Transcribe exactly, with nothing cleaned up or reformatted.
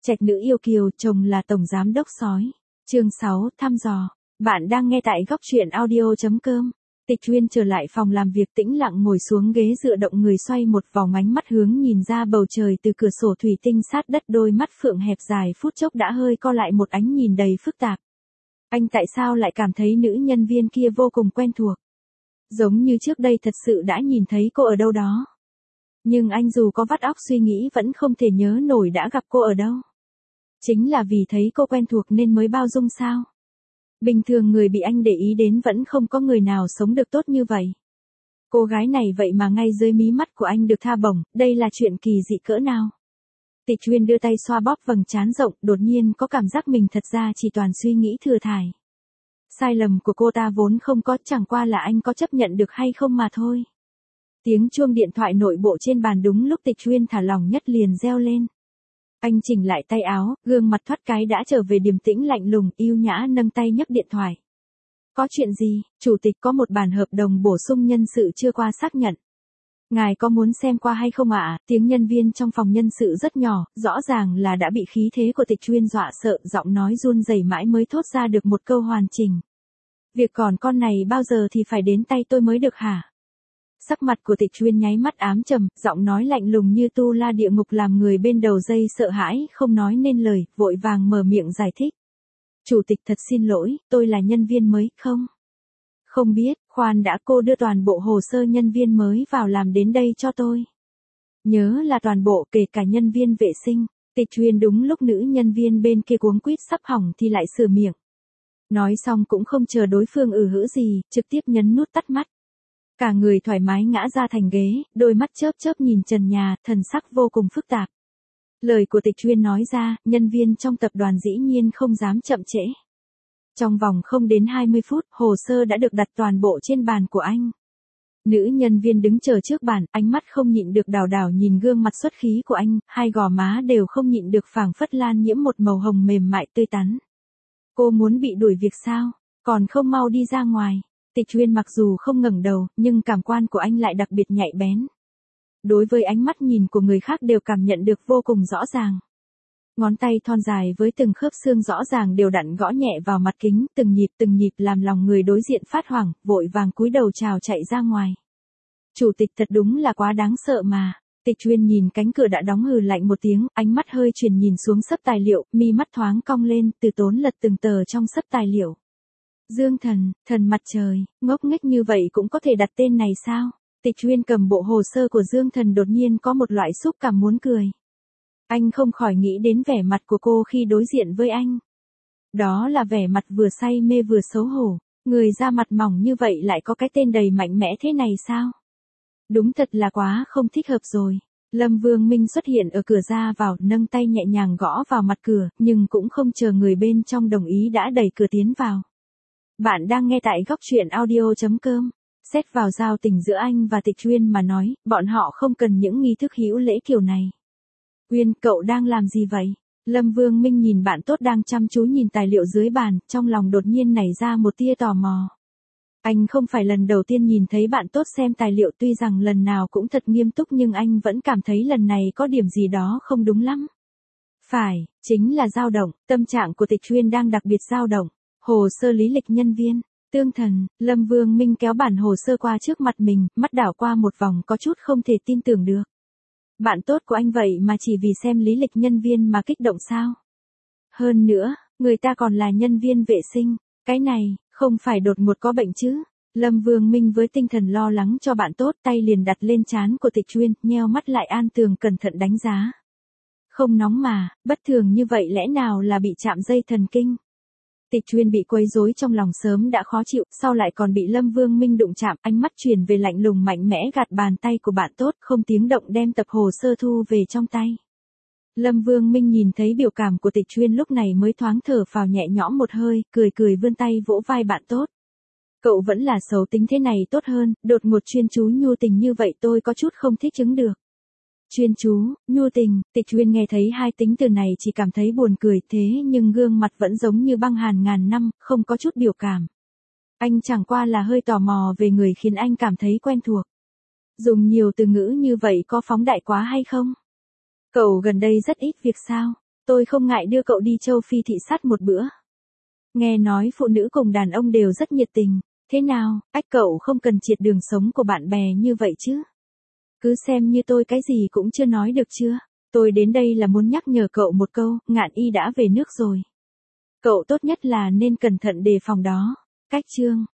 Trạch nữ yêu kiều, chồng là tổng giám đốc sói. Chương sáu, thăm dò. Bạn đang nghe tại góc truyện audio chấm com. Tịch Uyên trở lại phòng làm việc tĩnh lặng ngồi xuống ghế dựa động người xoay một vòng, ánh mắt hướng nhìn ra bầu trời từ cửa sổ thủy tinh sát đất, đôi mắt phượng hẹp dài phút chốc đã hơi co lại, một ánh nhìn đầy phức tạp. Anh tại sao lại cảm thấy nữ nhân viên kia vô cùng quen thuộc? Giống như trước đây thật sự đã nhìn thấy cô ở đâu đó. Nhưng anh dù có vắt óc suy nghĩ vẫn không thể nhớ nổi đã gặp cô ở đâu. Chính là vì thấy cô quen thuộc nên mới bao dung sao? Bình thường người bị anh để ý đến vẫn không có người nào sống được tốt như vậy. Cô gái này vậy mà ngay dưới mí mắt của anh được tha bổng, đây là chuyện kỳ dị cỡ nào? Tịch Uyên đưa tay xoa bóp vầng trán rộng, đột nhiên có cảm giác mình thật ra chỉ toàn suy nghĩ thừa thải. Sai lầm của cô ta vốn không có, chẳng qua là anh có chấp nhận được hay không mà thôi. Tiếng chuông điện thoại nội bộ trên bàn đúng lúc Tịch Uyên thả lỏng nhất liền reo lên. Anh chỉnh lại tay áo, gương mặt thoát cái đã trở về điềm tĩnh lạnh lùng, yêu nhã nâng tay nhấc điện thoại. Có chuyện gì? Chủ tịch có một bản hợp đồng bổ sung nhân sự chưa qua xác nhận. Ngài có muốn xem qua hay không ạ? Tiếng nhân viên trong phòng nhân sự rất nhỏ, rõ ràng là đã bị khí thế của Tịch Uyên dọa sợ, giọng nói run rẩy mãi mới thốt ra được một câu hoàn chỉnh. Việc còn con này bao giờ thì phải đến tay tôi mới được hả? Sắc mặt của Tịch Uyên nháy mắt ám trầm, giọng nói lạnh lùng như tu la địa ngục làm người bên đầu dây sợ hãi không nói nên lời, vội vàng mở miệng giải thích. Chủ tịch thật xin lỗi, tôi là nhân viên mới, không? Không biết, khoan đã, cô đưa toàn bộ hồ sơ nhân viên mới vào làm đến đây cho tôi. Nhớ là toàn bộ, kể cả nhân viên vệ sinh. Tịch Uyên đúng lúc nữ nhân viên bên kia cuống quýt sắp hỏng thì lại sửa miệng. Nói xong cũng không chờ đối phương ừ hữ gì, trực tiếp nhấn nút tắt mắt. Cả người thoải mái ngã ra thành ghế, đôi mắt chớp chớp nhìn trần nhà, thần sắc vô cùng phức tạp. Lời của Tịch Uyên nói ra, nhân viên trong tập đoàn dĩ nhiên không dám chậm trễ. Trong vòng không đến hai mươi phút, hồ sơ đã được đặt toàn bộ trên bàn của anh. Nữ nhân viên đứng chờ trước bàn, ánh mắt không nhịn được đảo đảo nhìn gương mặt xuất khí của anh, hai gò má đều không nhịn được phảng phất lan nhiễm một màu hồng mềm mại tươi tắn. Cô muốn bị đuổi việc sao? Còn không mau đi ra ngoài. Tịch Uyên mặc dù không ngẩng đầu, nhưng cảm quan của anh lại đặc biệt nhạy bén. Đối với ánh mắt nhìn của người khác đều cảm nhận được vô cùng rõ ràng. Ngón tay thon dài với từng khớp xương rõ ràng đều đặn gõ nhẹ vào mặt kính, từng nhịp từng nhịp làm lòng người đối diện phát hoảng, vội vàng cúi đầu chào chạy ra ngoài. Chủ tịch thật đúng là quá đáng sợ mà. Tịch Uyên nhìn cánh cửa đã đóng hừ lạnh một tiếng, ánh mắt hơi chuyển nhìn xuống xấp tài liệu, mi mắt thoáng cong lên, từ tốn lật từng tờ trong xấp tài liệu. Dương Thần, thần mặt trời, ngốc nghếch như vậy cũng có thể đặt tên này sao? Tịch Uyên cầm bộ hồ sơ của Dương Thần đột nhiên có một loại xúc cảm muốn cười. Anh không khỏi nghĩ đến vẻ mặt của cô khi đối diện với anh. Đó là vẻ mặt vừa say mê vừa xấu hổ, người da mặt mỏng như vậy lại có cái tên đầy mạnh mẽ thế này sao? Đúng thật là quá không thích hợp rồi. Lâm Vương Minh xuất hiện ở cửa ra vào, nâng tay nhẹ nhàng gõ vào mặt cửa, nhưng cũng không chờ người bên trong đồng ý đã đẩy cửa tiến vào. Bạn đang nghe tại góc truyện audio chấm com. Xét vào giao tình giữa anh và Tịch Uyên mà nói, bọn họ không cần những nghi thức hữu lễ kiểu này. Uyên, cậu đang làm gì vậy? Lâm Vương Minh nhìn bạn tốt đang chăm chú nhìn tài liệu dưới bàn, trong lòng đột nhiên nảy ra một tia tò mò. Anh không phải lần đầu tiên nhìn thấy bạn tốt xem tài liệu, tuy rằng lần nào cũng thật nghiêm túc nhưng anh vẫn cảm thấy lần này có điểm gì đó không đúng lắm. Phải, chính là dao động, tâm trạng của Tịch Uyên đang đặc biệt dao động. Hồ sơ lý lịch nhân viên, Tương Thần, Lâm Vương Minh kéo bản hồ sơ qua trước mặt mình, mắt đảo qua một vòng có chút không thể tin tưởng được. Bạn tốt của anh vậy mà chỉ vì xem lý lịch nhân viên mà kích động sao? Hơn nữa, người ta còn là nhân viên vệ sinh, cái này, không phải đột ngột có bệnh chứ? Lâm Vương Minh với tinh thần lo lắng cho bạn tốt, tay liền đặt lên trán của Tịch Uyên, nheo mắt lại an tường cẩn thận đánh giá. Không nóng mà, bất thường như vậy lẽ nào là bị chạm dây thần kinh? Tịch Uyên bị quấy rối trong lòng sớm đã khó chịu, sau lại còn bị Lâm Vương Minh đụng chạm, ánh mắt chuyển về lạnh lùng mạnh mẽ gạt bàn tay của bạn tốt, không tiếng động đem tập hồ sơ thu về trong tay. Lâm Vương Minh nhìn thấy biểu cảm của Tịch Uyên lúc này mới thoáng thở phào nhẹ nhõm một hơi, cười cười vươn tay vỗ vai bạn tốt. Cậu vẫn là xấu tính thế này tốt hơn, đột ngột chuyên chú nhu tình như vậy tôi có chút không thích ứng được. Chuyên chú, nhu tình, Tịch Uyên nghe thấy hai tính từ này chỉ cảm thấy buồn cười, thế nhưng gương mặt vẫn giống như băng hàn ngàn năm, không có chút biểu cảm. Anh chẳng qua là hơi tò mò về người khiến anh cảm thấy quen thuộc. Dùng nhiều từ ngữ như vậy có phóng đại quá hay không? Cậu gần đây rất ít việc sao? Tôi không ngại đưa cậu đi châu Phi thị sát một bữa. Nghe nói phụ nữ cùng đàn ông đều rất nhiệt tình. Thế nào, ách cậu không cần triệt đường sống của bạn bè như vậy chứ? Cứ xem như tôi cái gì cũng chưa nói được chưa? Tôi đến đây là muốn nhắc nhở cậu một câu, Ngạn Y đã về nước rồi. Cậu tốt nhất là nên cẩn thận đề phòng đó. Cách chương